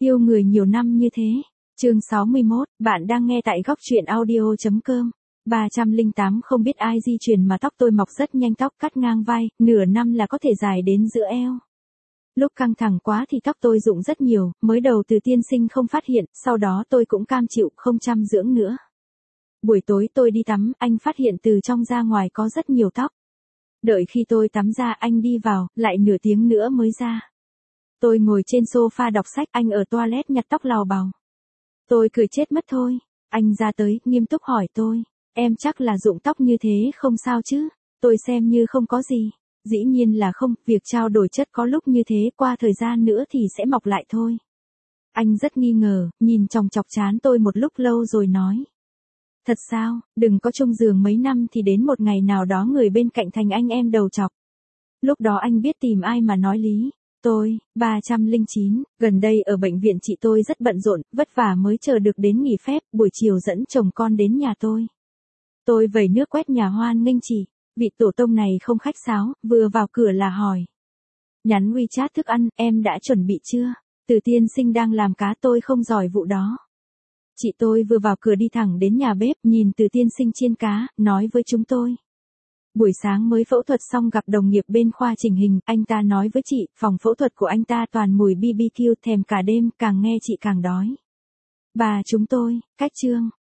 Yêu người nhiều năm như thế. Chương 61, bạn đang nghe tại góc truyện audio.com. 308 không biết ai di truyền mà tóc tôi mọc rất nhanh, tóc cắt ngang vai, nửa năm là có thể dài đến giữa eo. Lúc căng thẳng quá thì tóc tôi rụng rất nhiều, mới đầu từ tiên sinh không phát hiện, sau đó tôi cũng cam chịu không chăm dưỡng nữa. Buổi tối tôi đi tắm, anh phát hiện từ trong ra ngoài có rất nhiều tóc. Đợi khi tôi tắm ra anh đi vào, lại nửa tiếng nữa mới ra. Tôi ngồi trên sofa đọc sách, anh ở toilet nhặt tóc lào bào. Tôi cười chết mất thôi. Anh ra tới, nghiêm túc hỏi tôi. Em chắc là rụng tóc như thế không sao chứ? Tôi xem như không có gì. Dĩ nhiên là không, việc trao đổi chất có lúc như thế, qua thời gian nữa thì sẽ mọc lại thôi. Anh rất nghi ngờ, nhìn chòng chọc trán tôi một lúc lâu rồi nói. Thật sao, đừng có chung giường mấy năm thì đến một ngày nào đó người bên cạnh thành anh em đầu chọc. Lúc đó anh biết tìm ai mà nói lý. Tôi, 309, gần đây ở bệnh viện chị tôi rất bận rộn, vất vả mới chờ được đến nghỉ phép, buổi chiều dẫn chồng con đến nhà tôi. Tôi vẩy nước quét nhà hoan nghênh chị, vị tổ tông này không khách sáo, vừa vào cửa là hỏi. Nhắn WeChat thức ăn, em đã chuẩn bị chưa? Từ tiên sinh đang làm cá, tôi không giỏi vụ đó. Chị tôi vừa vào cửa đi thẳng đến nhà bếp, nhìn Từ tiên sinh chiên cá, nói với chúng tôi. Buổi sáng mới phẫu thuật xong gặp đồng nghiệp bên khoa chỉnh hình, anh ta nói với chị, phòng phẫu thuật của anh ta toàn mùi BBQ, thèm cả đêm, càng nghe chị càng đói. Bà chúng tôi, cách chương.